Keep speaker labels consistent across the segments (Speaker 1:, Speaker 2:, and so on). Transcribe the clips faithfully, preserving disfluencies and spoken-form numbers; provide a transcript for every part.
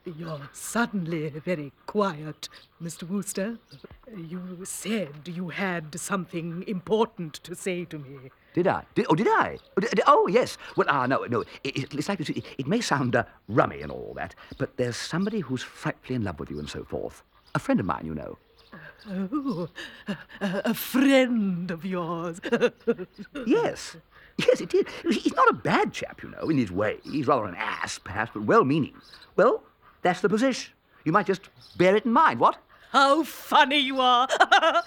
Speaker 1: You're suddenly very quiet, Mister Wooster. You said you had something important to say to me.
Speaker 2: Did I? Did, oh, did I? Oh, did, oh, yes. Well, ah, no, no. It, it, it's like this. It, it may sound uh, rummy and all that, but there's somebody who's frightfully in love with you and so forth. A friend of mine, you know.
Speaker 1: Oh, a, a friend of yours.
Speaker 2: Yes. Yes, it is. He's not a bad chap, you know, in his way. He's rather an ass, perhaps, but well-meaning. Well, that's the position. You might just bear it in mind, what?
Speaker 1: How funny you are.
Speaker 3: Gloria!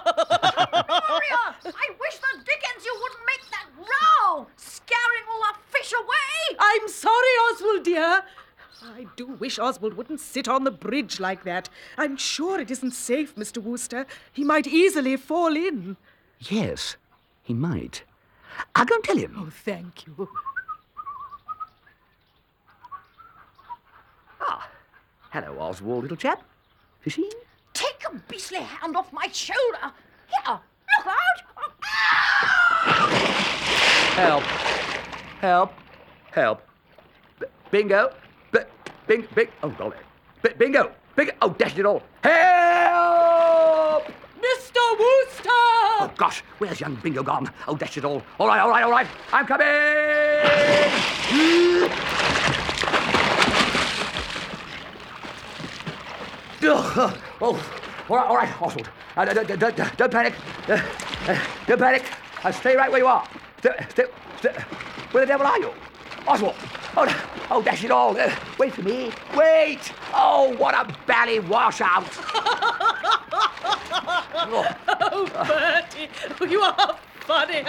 Speaker 3: I wish the dickens you wouldn't make that row, scaring all our fish away.
Speaker 1: I'm sorry, Oswald, dear. I do wish Oswald wouldn't sit on the bridge like that. I'm sure it isn't safe, Mister Wooster. He might easily fall in.
Speaker 2: Yes, he might. I'll go and tell him.
Speaker 1: Oh, thank you.
Speaker 2: Ah, hello, Oswald, little chap. Fishing?
Speaker 3: Take a beastly hand off my shoulder. Here, look out.
Speaker 2: Help. Help. Help. B- bingo. B- bing, bing. Oh, golly. B- bingo. Bingo. Oh, dash it all. Help!
Speaker 1: Mister Wooster!
Speaker 2: Oh, gosh. Where's young Bingo gone? Oh, dash it all. All right, all right, all right. I'm coming! Oh, oh, all right, all right, Oswald. Uh, don't, don't, don't, don't panic. Uh, uh, don't panic. Uh, stay right where you are. Stay, stay, stay. Where the devil are you? Oswald. Oh, no. Oh, dash it all. Uh, wait for me. Wait. Oh, what a bally washout.
Speaker 1: Oh, oh Bertie, you are funny.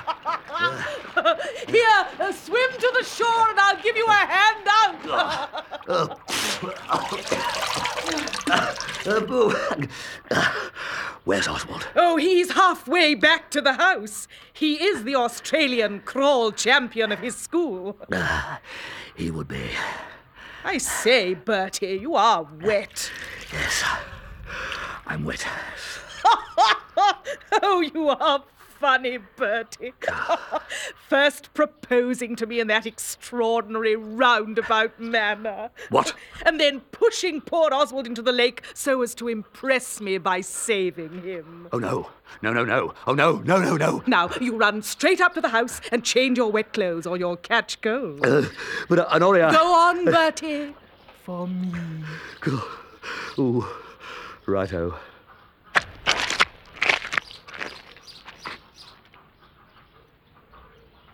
Speaker 1: Here, uh, swim to the shore and I'll give you a hand out.
Speaker 2: Where's Oswald?
Speaker 1: Oh, he's halfway back to the house. He is the Australian crawl champion of his school.
Speaker 2: Uh, he would be.
Speaker 1: I say, Bertie, you are wet.
Speaker 2: Yes, I'm wet.
Speaker 1: Oh, you are funny, Bertie. First proposing to me in that extraordinary roundabout manner.
Speaker 2: What?
Speaker 1: And then pushing poor Oswald into the lake so as to impress me by saving him.
Speaker 2: Oh, no. No, no, no. Oh, no, no, no, no.
Speaker 1: Now, you run straight up to the house and change your wet clothes or you'll catch cold.
Speaker 2: Uh, but, uh, Honoria...
Speaker 1: Go on, Bertie. For me.
Speaker 2: Oh, righto.